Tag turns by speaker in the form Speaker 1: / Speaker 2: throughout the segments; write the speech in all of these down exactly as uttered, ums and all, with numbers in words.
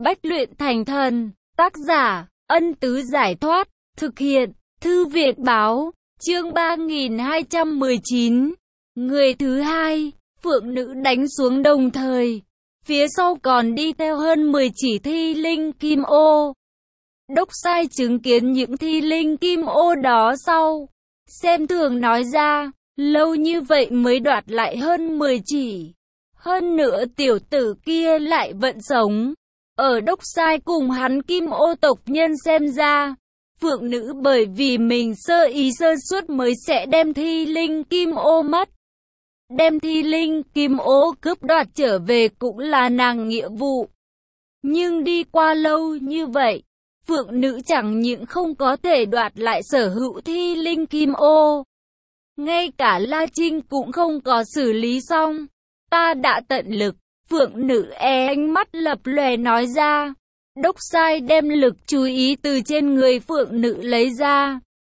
Speaker 1: Bách luyện thành thần. Tác giả, Ân Tứ Giải Thoát. Thực hiện, Thư Việt Báo. Chương ba nghìn hai trăm mười chín. Người thứ hai, phượng nữ đánh xuống đồng thời. Phía sau còn đi theo hơn mười chỉ thi linh kim ô. Đốc Sai chứng kiến những thi linh kim ô đó sau. Xem thường nói ra, lâu như vậy mới đoạt lại hơn mười chỉ. Hơn nữa tiểu tử kia lại vẫn sống. Ở Đốc Sai cùng hắn kim ô tộc nhân xem ra, phượng nữ bởi vì mình sơ ý sơ suất mới sẽ đem thi linh kim ô mất. Đem thi linh kim ô cướp đoạt trở về cũng là nàng nghĩa vụ. Nhưng đi qua lâu như vậy, phượng nữ chẳng những không có thể đoạt lại sở hữu thi linh kim ô. Ngay cả La Trinh cũng không có xử lý xong. Ta đã tận lực, phượng nữ e ánh mắt lập lòe nói ra. Đốc Sai đem lực chú ý từ trên người phượng nữ lấy ra.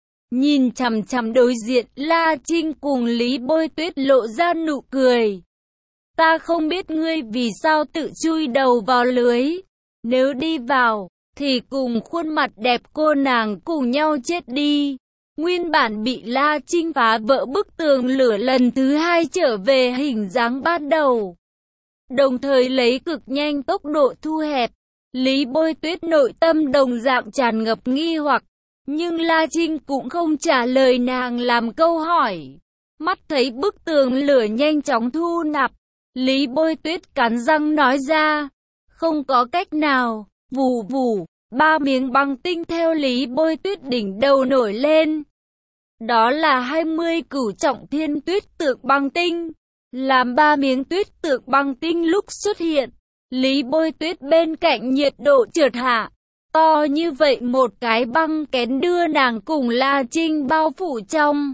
Speaker 1: Nhìn chằm chằm đối diện, La Trinh cùng Lý Bôi Tuyết lộ ra nụ cười. Ta không biết ngươi vì sao tự chui đầu vào lưới. Nếu đi vào, thì cùng khuôn mặt đẹp cô nàng cùng nhau chết đi. Nguyên bản bị La Trinh phá vỡ bức tường lửa lần thứ hai trở về hình dáng ban đầu. Đồng thời lấy cực nhanh tốc độ thu hẹp. Lý Bôi Tuyết nội tâm đồng dạng tràn ngập nghi hoặc. Nhưng La Trinh cũng không trả lời nàng làm câu hỏi. Mắt thấy bức tường lửa nhanh chóng thu nạp. Lý Bôi Tuyết cắn răng nói ra. Không có cách nào. Vù vù. Ba miếng băng tinh theo Lý Bôi Tuyết đỉnh đầu nổi lên. Đó là hai mươi cửu trọng thiên tuyết tượng băng tinh. Làm ba miếng tuyết tượng băng tinh lúc xuất hiện. Lý Bôi Tuyết bên cạnh nhiệt độ trượt hạ. To như vậy một cái băng kén đưa nàng cùng La Trinh bao phủ trong.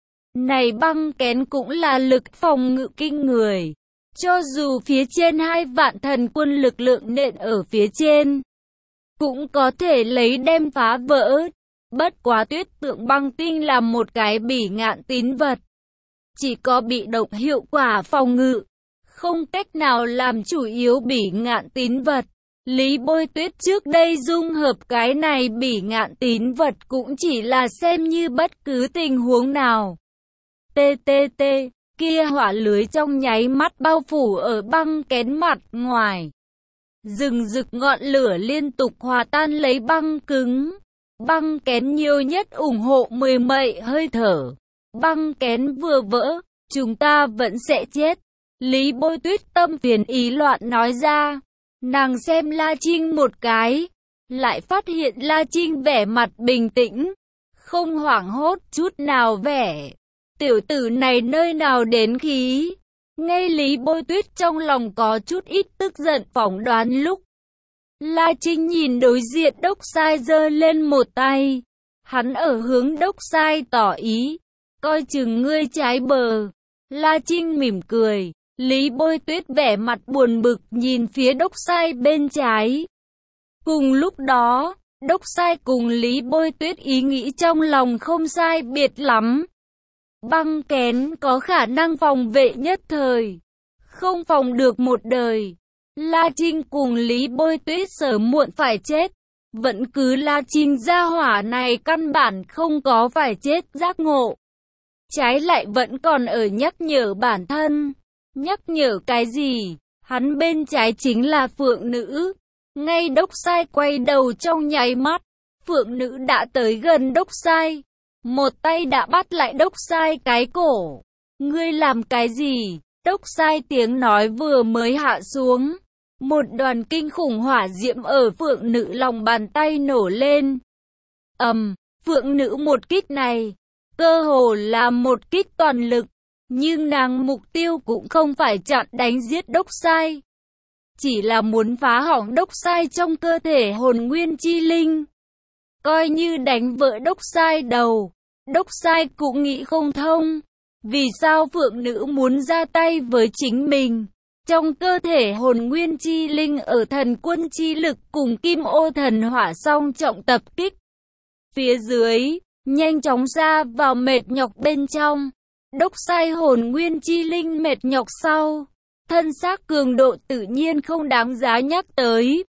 Speaker 1: Này băng kén cũng là lực phòng ngự kinh người. Cho dù phía trên hai vạn thần quân lực lượng nện ở phía trên, cũng có thể lấy đem phá vỡ. Bất quá tuyết tượng băng tinh là một cái bỉ ngạn tín vật. Chỉ có bị động hiệu quả phòng ngự. Không cách nào làm chủ yếu bỉ ngạn tín vật. Lý Bôi Tuyết trước đây dung hợp cái này bỉ ngạn tín vật cũng chỉ là xem như bất cứ tình huống nào. Tê tê tê, kia hỏa lưới trong nháy mắt bao phủ ở băng kén mặt ngoài. Rừng rực ngọn lửa liên tục hòa tan lấy băng cứng. Băng kén nhiều nhất ủng hộ mười mậy hơi thở. Băng kén vừa vỡ, chúng ta vẫn sẽ chết. Lý Bôi Tuyết tâm phiền ý loạn nói ra. Nàng xem La Trinh một cái, lại phát hiện La Trinh vẻ mặt bình tĩnh, không hoảng hốt chút nào vẻ. Tiểu tử này nơi nào đến khí. Ngay Lý Bôi Tuyết trong lòng có chút ít tức giận phỏng đoán lúc. La Trinh nhìn đối diện Đốc Sai giơ lên một tay. Hắn ở hướng Đốc Sai tỏ ý. Coi chừng ngươi trái bờ. La Trinh mỉm cười. Lý Bôi Tuyết vẻ mặt buồn bực nhìn phía Đốc Sai bên trái. Cùng lúc đó, Đốc Sai cùng Lý Bôi Tuyết ý nghĩ trong lòng không sai biệt lắm. Băng kén có khả năng phòng vệ nhất thời, không phòng được một đời. La Trinh cùng Lý Bôi Tuyết sớm muộn phải chết. Vẫn cứ La Trinh gia hỏa này căn bản không có phải chết giác ngộ. Trái lại vẫn còn ở nhắc nhở bản thân. Nhắc nhở cái gì? Hắn bên trái chính là phượng nữ. Ngay Đốc Sai quay đầu trong nháy mắt, phượng nữ đã tới gần Đốc Sai. Một tay đã bắt lại Đốc Sai cái cổ. Ngươi làm cái gì? Đốc Sai tiếng nói vừa mới hạ xuống. Một đoàn kinh khủng hỏa diễm ở phượng nữ lòng bàn tay nổ lên. Ầm, um, phượng nữ một kích này, cơ hồ là một kích toàn lực. Nhưng nàng mục tiêu cũng không phải chặn đánh giết Đốc Sai. Chỉ là muốn phá hỏng Đốc Sai trong cơ thể hồn nguyên chi linh. Coi như đánh vỡ Đốc Sai đầu. Đốc Sai cũng nghĩ không thông. Vì sao phượng nữ muốn ra tay với chính mình? Trong cơ thể hồn nguyên chi linh ở thần quân chi lực cùng kim ô thần hỏa song trọng tập kích. Phía dưới, nhanh chóng ra vào mệt nhọc bên trong. Đốc Sai hồn nguyên chi linh mệt nhọc sau. Thân xác cường độ tự nhiên không đáng giá nhắc tới.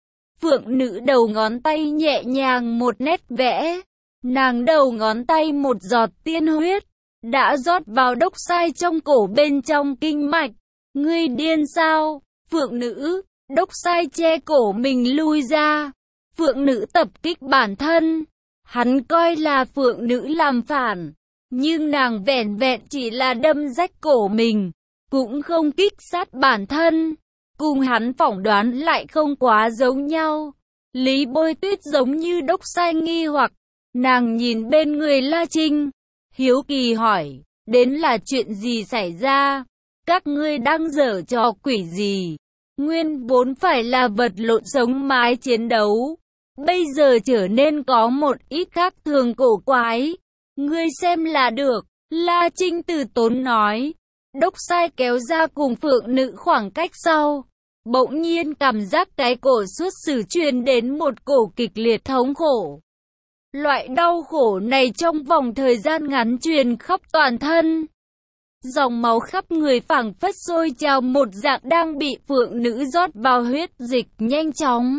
Speaker 1: Phượng nữ đầu ngón tay nhẹ nhàng một nét vẽ. Nàng đầu ngón tay một giọt tiên huyết đã rót vào đốc sai trong cổ bên trong kinh mạch. Ngươi điên sao? Phượng nữ, đốc sai che cổ mình lui ra. Phượng nữ tập kích bản thân. Hắn coi là phượng nữ làm phản, nhưng nàng vẻn vẹn chỉ là đâm rách cổ mình, cũng không kích sát bản thân. Cùng hắn phỏng đoán lại không quá giống nhau. Lý Bôi Tuyết giống như đốc sai nghi hoặc, nàng nhìn bên người La Trinh, hiếu kỳ hỏi, đến là chuyện gì xảy ra? Các ngươi đang giở trò quỷ gì? Nguyên vốn phải là vật lộn sống mái chiến đấu, bây giờ trở nên có một ít khác thường cổ quái. Ngươi xem là được, La Trinh từ tốn nói. Đốc sai kéo ra cùng phượng nữ khoảng cách sau. Bỗng nhiên cảm giác cái cổ suốt sử truyền đến một cổ kịch liệt thống khổ. Loại đau khổ này trong vòng thời gian ngắn truyền khắp toàn thân. Dòng máu khắp người phảng phất sôi trào một dạng đang bị phượng nữ rót vào huyết dịch nhanh chóng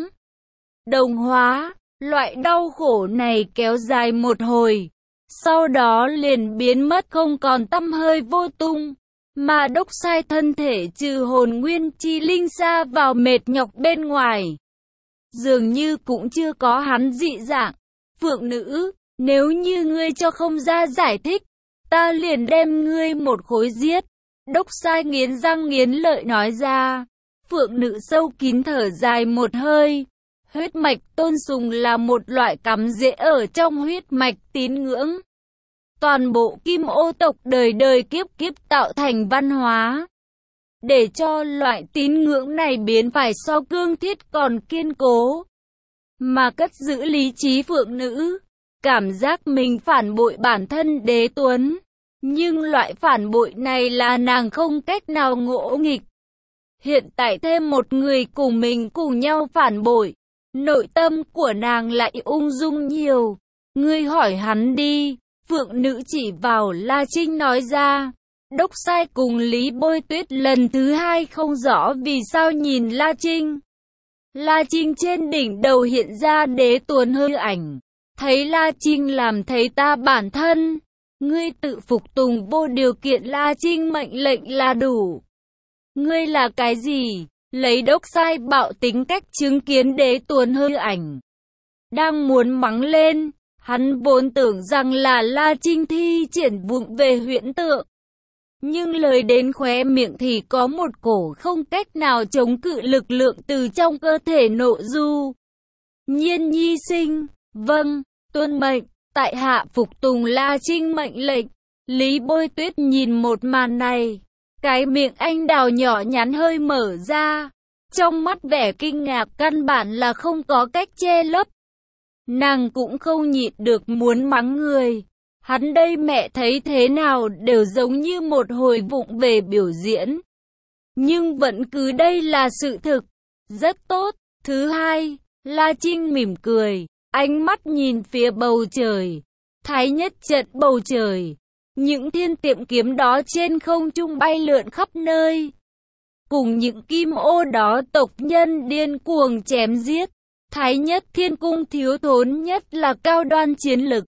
Speaker 1: đồng hóa. Loại đau khổ này kéo dài một hồi, sau đó liền biến mất không còn tăm hơi vô tung. Mà đốc sai thân thể trừ hồn nguyên chi linh xa vào mệt nhọc bên ngoài, dường như cũng chưa có hắn dị dạng. Phượng nữ, nếu như ngươi cho không ra giải thích, ta liền đem ngươi một khối giết. Đốc sai nghiến răng nghiến lợi nói ra. Phượng nữ sâu kín thở dài một hơi. Huyết mạch tôn sùng là một loại cắm rễ ở trong huyết mạch tín ngưỡng. Toàn bộ Kim Ô tộc đời đời kiếp kiếp tạo thành văn hóa. Để cho loại tín ngưỡng này biến phải so cương thiết còn kiên cố. Mà cất giữ lý trí phượng nữ, cảm giác mình phản bội bản thân Đế Tuấn. Nhưng loại phản bội này là nàng không cách nào ngỗ nghịch. Hiện tại thêm một người cùng mình cùng nhau phản bội, nội tâm của nàng lại ung dung nhiều. Ngươi hỏi hắn đi. Phượng nữ chỉ vào La Trinh nói ra. Đốc sai cùng Lý Bôi Tuyết lần thứ hai không rõ vì sao nhìn La Trinh. La Trinh trên đỉnh đầu hiện ra Đế Tuấn hư ảnh. Thấy La Trinh làm thấy ta bản thân. Ngươi tự phục tùng vô điều kiện La Trinh mệnh lệnh là đủ. Ngươi là cái gì? Lấy đốc sai bạo tính cách chứng kiến Đế Tuấn hư ảnh. Đang muốn mắng lên. Hắn vốn tưởng rằng là La Trinh thi triển vụng về huyễn tượng. Nhưng lời đến khóe miệng thì có một cổ không cách nào chống cự lực lượng từ trong cơ thể nộ du. Nhiên nhi sinh, vâng, tuân mệnh, tại hạ phục tùng La Trinh mệnh lệnh. Lý Bôi Tuyết nhìn một màn này, cái miệng anh đào nhỏ nhắn hơi mở ra. Trong mắt vẻ kinh ngạc căn bản là không có cách che lấp. Nàng cũng không nhịn được muốn mắng người. Hắn đây mẹ thấy thế nào đều giống như một hồi vụng về biểu diễn. Nhưng vẫn cứ đây là sự thực. Rất tốt. Thứ hai, La Trinh mỉm cười. Ánh mắt nhìn phía bầu trời. Thái nhất trận bầu trời. Những thiên tiệm kiếm đó trên không trung bay lượn khắp nơi. Cùng những kim ô đó tộc nhân điên cuồng chém giết. Thái nhất thiên cung thiếu thốn nhất là cao đoan chiến lực.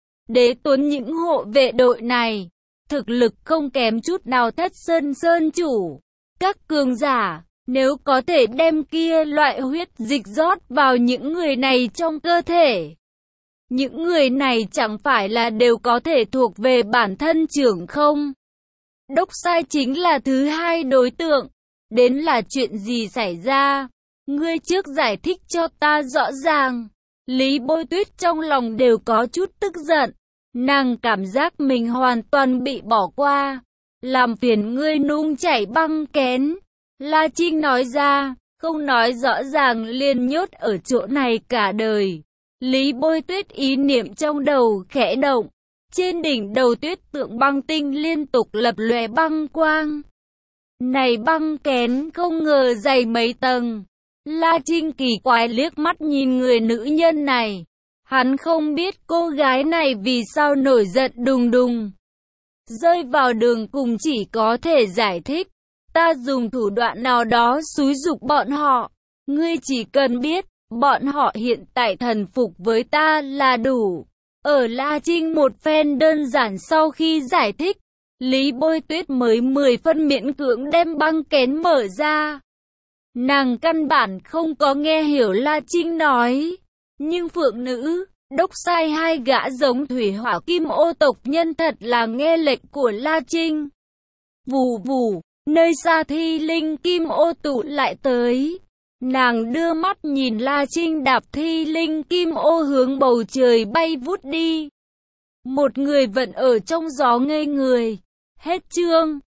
Speaker 1: Đế Tuấn những hộ vệ đội này, thực lực không kém chút nào Thất Sơn Sơn chủ. Các cường giả, nếu có thể đem kia loại huyết dịch rót vào những người này trong cơ thể. Những người này chẳng phải là đều có thể thuộc về bản thân trưởng không? Đốc sai chính là thứ hai đối tượng. Đến là chuyện gì xảy ra? Ngươi trước giải thích cho ta rõ ràng. Lý Bôi Tuyết trong lòng đều có chút tức giận. Nàng cảm giác mình hoàn toàn bị bỏ qua. Làm phiền ngươi nung chảy băng kén. La Trinh nói ra, không nói rõ ràng liền nhốt ở chỗ này cả đời. Lý Bôi Tuyết ý niệm trong đầu khẽ động. Trên đỉnh đầu tuyết tượng băng tinh liên tục lập lòe băng quang. Này băng kén không ngờ dày mấy tầng. La Trinh kỳ quái liếc mắt nhìn người nữ nhân này. Hắn không biết cô gái này vì sao nổi giận đùng đùng. Rơi vào đường cùng chỉ có thể giải thích. Ta dùng thủ đoạn nào đó xúi giục bọn họ. Ngươi chỉ cần biết, Bọn họ hiện tại thần phục với ta là đủ. Ở La Trinh một phen đơn giản sau khi giải thích, Lý Bôi Tuyết mới mười phân miễn cưỡng đem băng kén mở ra. Nàng căn bản không có nghe hiểu La Trinh nói. Nhưng phượng nữ, đốc sai hai gã giống thủy hỏa kim ô tộc nhân thật là nghe lệnh của La Trinh. Vù vù, nơi xa thi linh kim ô tụ lại tới. Nàng đưa mắt nhìn La Trinh đạp thi linh kim ô hướng bầu trời bay vút đi. Một người vẫn ở trong gió ngây người. Hết chương.